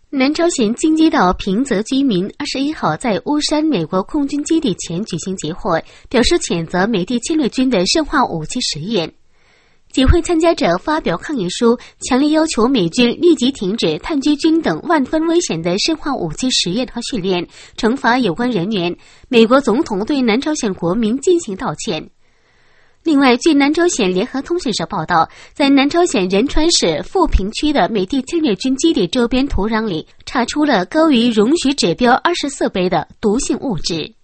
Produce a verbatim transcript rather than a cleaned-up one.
南朝鲜京畿道平泽居民二十一号在乌山美国空军基地前举行集会，表示谴责美帝侵略军的生化武器实验。集会参加者发表抗议书，强烈要求美军立即停止炭疽菌等万分危险的生化武器实验和训练，惩罚有关人员。美国总统对南朝鲜国民进行道歉。另外，据南朝鲜联合通讯社报道，在南朝鲜仁川市富平区的美帝侵略军基地周边土壤里查出了高于容许指标二十四倍的毒性物质。